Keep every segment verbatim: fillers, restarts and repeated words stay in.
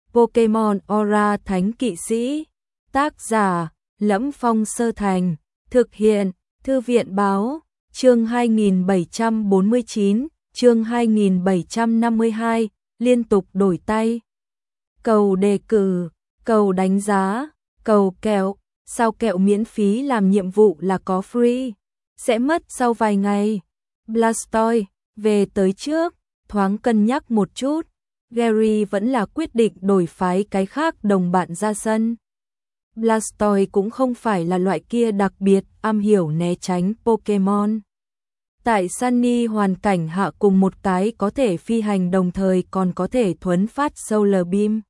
Pokemon Aura Thánh Kỵ Sĩ. Tác giả: Lẫm Phong Sơ Thành. Thực hiện: Thư viện Báo. Chương hai nghìn bảy trăm bốn mươi chín, chương hai nghìn bảy trăm năm mươi hai, liên tục đổi tay. Cầu đề cử, cầu đánh giá, cầu kẹo, sao kẹo miễn phí làm nhiệm vụ là có free, sẽ mất sau vài ngày. Blastoise, về tới trước, thoáng cân nhắc một chút, Gary vẫn là quyết định đổi phái cái khác đồng bạn ra sân. Blastoise cũng không phải là loại kia đặc biệt am hiểu né tránh Pokemon. Tại Sunny hoàn cảnh hạ cùng một cái có thể phi hành đồng thời còn có thể thuấn phát Solar Beam.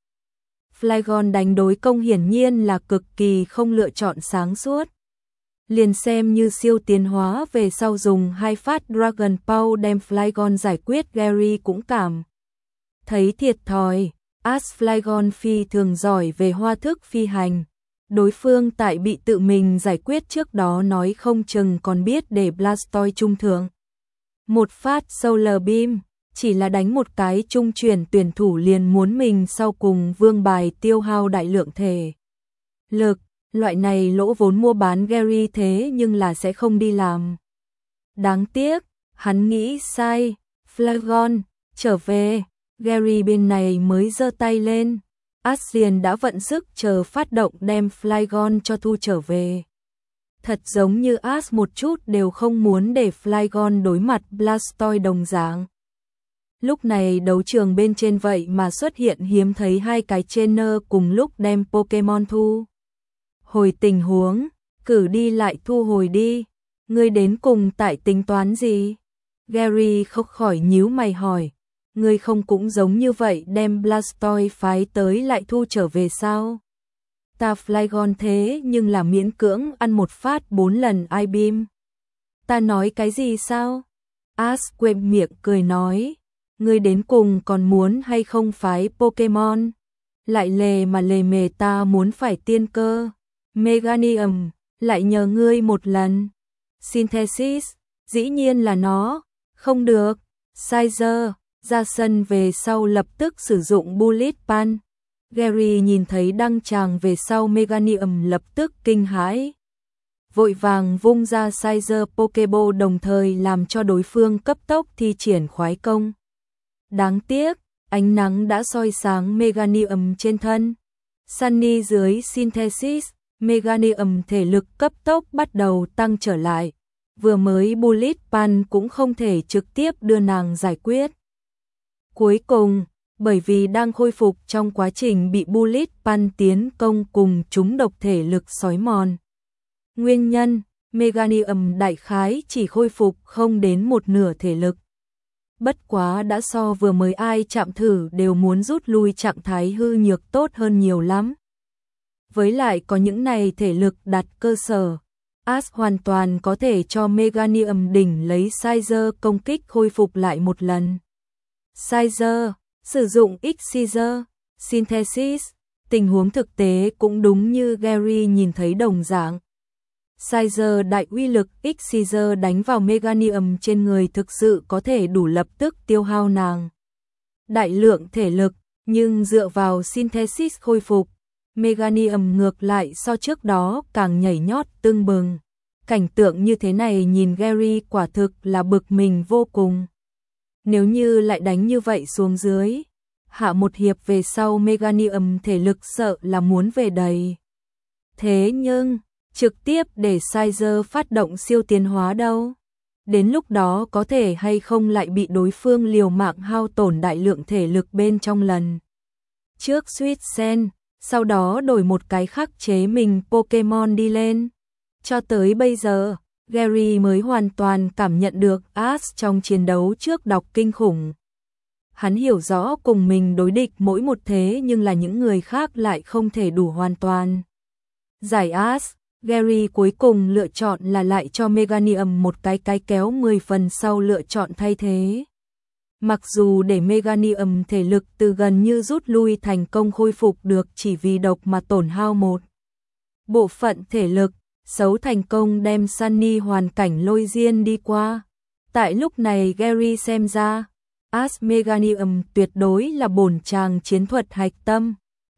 Flygon đánh đối công hiển nhiên là cực kỳ không lựa chọn sáng suốt. Liền xem như siêu tiến hóa về sau dùng hai phát Dragon Ball đem Flygon giải quyết, Gary cũng cảm thấy thiệt thòi. As Flygon phi thường giỏi về hoa thức phi hành. Đối phương tại bị tự mình giải quyết trước đó nói không chừng còn biết để Blastoise trung thượng. Một phát Solar Beam, chỉ là đánh một cái trung chuyển tuyển thủ liền muốn mình sau cùng vương bài tiêu hao đại lượng thể lực. Loại này lỗ vốn mua bán Gary thế nhưng là sẽ không đi làm. Đáng tiếc, hắn nghĩ sai. Flygon, trở về. Gary bên này mới giơ tay lên. Asien đã vận sức chờ phát động đem Flygon cho thu trở về. Thật giống như As một chút đều không muốn để Flygon đối mặt Blastoise đồng dạng. Lúc này đấu trường bên trên vậy mà xuất hiện hiếm thấy hai cái trainer cùng lúc đem Pokemon thu hồi tình huống, cử đi lại thu hồi đi. Ngươi đến cùng tại tính toán gì? Gary không khỏi nhíu mày hỏi. Ngươi không cũng giống như vậy đem Blastoise phái tới lại thu trở về sao? Ta Flygon thế nhưng là miễn cưỡng ăn một phát bốn lần I-Beam. Ta nói cái gì sao? As quệm miệng cười nói. Ngươi đến cùng còn muốn hay không phái Pokemon? Lại lề mà lề mề ta muốn phải tiên cơ. Meganium, lại nhờ ngươi một lần. Synthesis, dĩ nhiên là nó. Không được. Sizer, ra sân về sau lập tức sử dụng Bullet Punch. Gary nhìn thấy đăng tràng về sau Meganium lập tức kinh hãi. Vội vàng vung ra Sizer Pokeball đồng thời làm cho đối phương cấp tốc thi triển khoái công. Đáng tiếc, ánh nắng đã soi sáng Meganium trên thân. Sunny dưới Synthesis, Meganium thể lực cấp tốc bắt đầu tăng trở lại. Vừa mới Bullet Punch cũng không thể trực tiếp đưa nàng giải quyết. Cuối cùng, bởi vì đang khôi phục trong quá trình bị Bullet Punch tiến công cùng chúng độc thể lực xói mòn. Nguyên nhân, Meganium đại khái chỉ khôi phục không đến một nửa thể lực. Bất quá đã so vừa mới ai chạm thử đều muốn rút lui trạng thái hư nhược tốt hơn nhiều lắm. Với lại có những này thể lực đặt cơ sở, As hoàn toàn có thể cho Meganium đỉnh lấy Sizer công kích khôi phục lại một lần. Sizer, sử dụng X-Scissor, Synthesis, tình huống thực tế cũng đúng như Gary nhìn thấy đồng dạng. Sizer đại uy lực X-Scissor đánh vào Meganium trên người thực sự có thể đủ lập tức tiêu hao nàng đại lượng thể lực, nhưng dựa vào Synthesis khôi phục, Meganium ngược lại so trước đó càng nhảy nhót tưng bừng. Cảnh tượng như thế này nhìn Gary quả thực là bực mình vô cùng. Nếu như lại đánh như vậy xuống dưới, hạ một hiệp về sau Meganium thể lực sợ là muốn về đầy. Thế nhưng, trực tiếp để Sizer phát động siêu tiến hóa đâu? Đến lúc đó có thể hay không lại bị đối phương liều mạng hao tổn đại lượng thể lực bên trong lần trước Sweet Sen, sau đó đổi một cái khắc chế mình Pokemon đi lên. Cho tới bây giờ, Gary mới hoàn toàn cảm nhận được As trong chiến đấu trước đọc kinh khủng. Hắn hiểu rõ cùng mình đối địch mỗi một thế nhưng là những người khác lại không thể đủ hoàn toàn giải As. Gary cuối cùng lựa chọn là lại cho Meganium một cái cái kéo mười phần sau lựa chọn thay thế. Mặc dù để Meganium thể lực từ gần như rút lui thành công khôi phục được chỉ vì độc mà tổn hao một bộ phận thể lực, xấu thành công đem Sunny hoàn cảnh lôi diên đi qua. Tại lúc này Gary xem ra, As Meganium tuyệt đối là bổn chàng chiến thuật hạch tâm,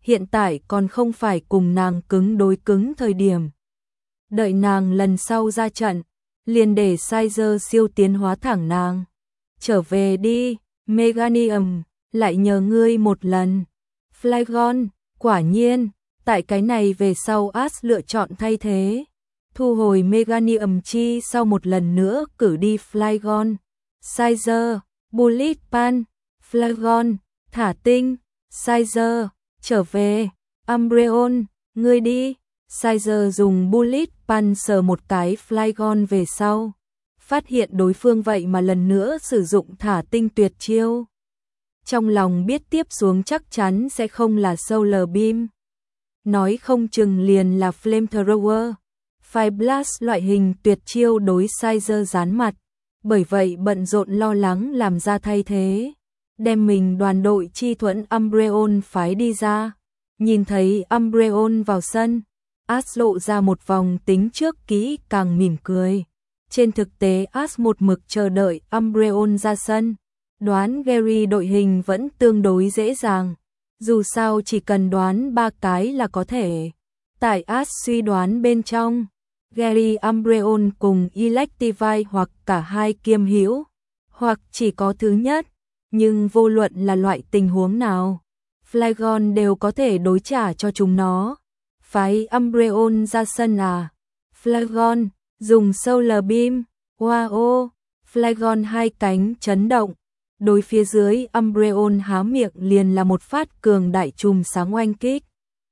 hiện tại còn không phải cùng nàng cứng đối cứng thời điểm. Đợi nàng lần sau ra trận, liền để Sizer siêu tiến hóa thẳng nàng. Trở về đi, Meganium, lại nhờ ngươi một lần. Flygon, quả nhiên, tại cái này về sau Ash lựa chọn thay thế. Thu hồi Meganium chi sau một lần nữa cử đi Flygon. Sizer, Bullet Pan, Flygon, thả tinh, Sizer, trở về, Umbreon, ngươi đi. Sizer dùng Bullet Pan sờ một cái Flygon về sau. Phát hiện đối phương vậy mà lần nữa sử dụng thả tinh tuyệt chiêu. Trong lòng biết tiếp xuống chắc chắn sẽ không là Solar Beam. Nói không chừng liền là Flamethrower, Fire Blast loại hình tuyệt chiêu đối Sizer dán mặt. Bởi vậy bận rộn lo lắng làm ra thay thế. Đem mình đoàn đội chi thuẫn Umbreon phái đi ra. Nhìn thấy Umbreon vào sân, Ash lộ ra một vòng tính trước kỹ càng mỉm cười. Trên thực tế Ash một mực chờ đợi Umbreon ra sân. Đoán Gary đội hình vẫn tương đối dễ dàng. Dù sao chỉ cần đoán ba cái là có thể. Tại Ash suy đoán bên trong, Gary Umbreon cùng Electivire hoặc cả hai kiêm hữu, hoặc chỉ có thứ nhất. Nhưng vô luận là loại tình huống nào, Flygon đều có thể đối trả cho chúng nó. Phái Umbreon ra sân à? Flygon, dùng Solar Beam, wow, Flygon hai cánh chấn động. Đối phía dưới Umbreon há miệng liền là một phát cường đại chùm sáng oanh kích.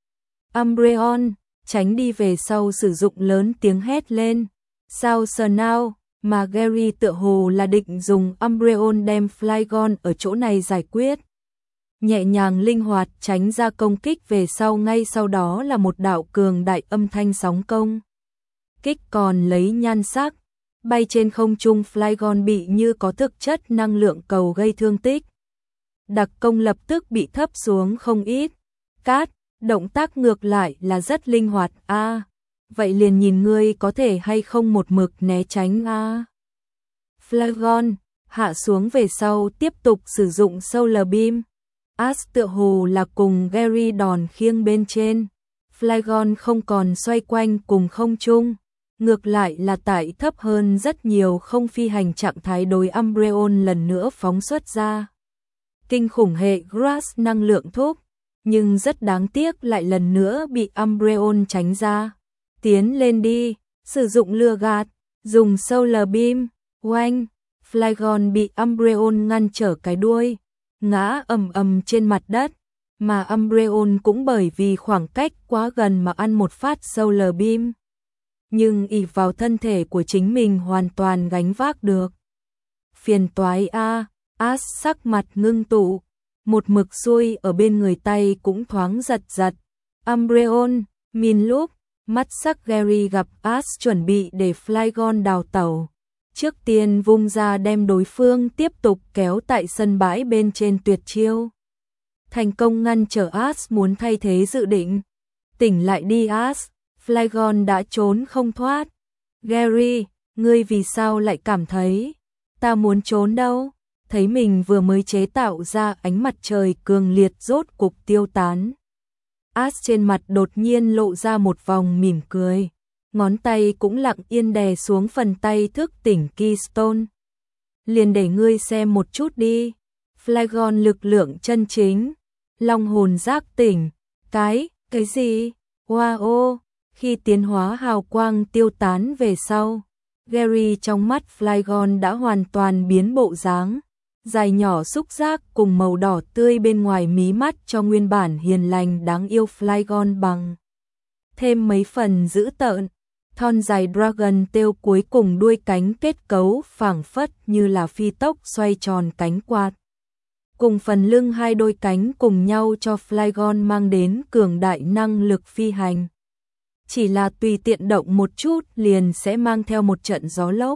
Umbreon, tránh đi về sau sử dụng lớn tiếng hét lên. Sao sờ nào, mà Gary tựa hồ là định dùng Umbreon đem Flygon ở chỗ này giải quyết. Nhẹ nhàng linh hoạt tránh ra công kích về sau, ngay sau đó là một đạo cường đại âm thanh sóng công. Kích còn lấy nhan sắc, bay trên không trung Flygon bị như có thực chất năng lượng cầu gây thương tích. Đặc công lập tức bị thấp xuống không ít. Cát, động tác ngược lại là rất linh hoạt a. À, vậy liền nhìn ngươi có thể hay không một mực né tránh a. À. Flygon hạ xuống về sau tiếp tục sử dụng Solar Beam. Ash tựa hồ là cùng Gary đòn khiêng bên trên. Flygon không còn xoay quanh cùng không trung, ngược lại là tại thấp hơn rất nhiều không phi hành trạng thái đối Umbreon lần nữa phóng xuất ra. Kinh khủng hệ Grass năng lượng thúc, nhưng rất đáng tiếc lại lần nữa bị Umbreon tránh ra. Tiến lên đi, sử dụng lừa gạt, dùng Solar Beam, oanh, Flygon bị Umbreon ngăn trở cái đuôi, ngã ầm ầm trên mặt đất, mà Umbreon cũng bởi vì khoảng cách quá gần mà ăn một phát Solar Beam. Nhưng ỷ vào thân thể của chính mình hoàn toàn gánh vác được. Phiền toái a, Ash sắc mặt ngưng tụ, một mực xuôi ở bên người tay cũng thoáng giật giật. Umbreon, min lúc, mắt sắc Gary gặp Ash chuẩn bị để Flygon đào tẩu. Trước tiên vung ra đem đối phương tiếp tục kéo tại sân bãi bên trên tuyệt chiêu. Thành công ngăn trở Ash muốn thay thế dự định. Tỉnh lại đi Ash, Flygon đã trốn không thoát. Gary, ngươi vì sao lại cảm thấy ta muốn trốn đâu? Thấy mình vừa mới chế tạo ra ánh mặt trời cường liệt rốt cục tiêu tán. Ash trên mặt đột nhiên lộ ra một vòng mỉm cười. Ngón tay cũng lặng yên đè xuống phần tay thức tỉnh Keystone. Liền để ngươi xem một chút đi. Flygon lực lượng chân chính. Long hồn giác tỉnh. Cái, cái gì? Wow! Khi tiến hóa hào quang tiêu tán về sau, Gary trong mắt Flygon đã hoàn toàn biến bộ dáng. Dài nhỏ xúc giác cùng màu đỏ tươi bên ngoài mí mắt cho nguyên bản hiền lành đáng yêu Flygon bằng thêm mấy phần dữ tợn. Thon dài Dragon Tail cuối cùng đuôi cánh kết cấu phảng phất như là phi tốc xoay tròn cánh quạt. Cùng phần lưng hai đôi cánh cùng nhau cho Flygon mang đến cường đại năng lực phi hành. Chỉ là tùy tiện động một chút liền sẽ mang theo một trận gió lốc.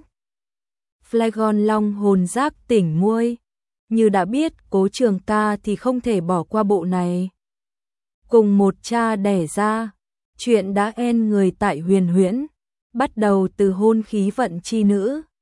Flygon long hồn giác tỉnh nguôi. Như đã biết Cố Trường Ca thì không thể bỏ qua bộ này. Cùng một cha đẻ ra, chuyện đã en người tại Huyền Huyễn, bắt đầu từ hôn khí vận chi nữ.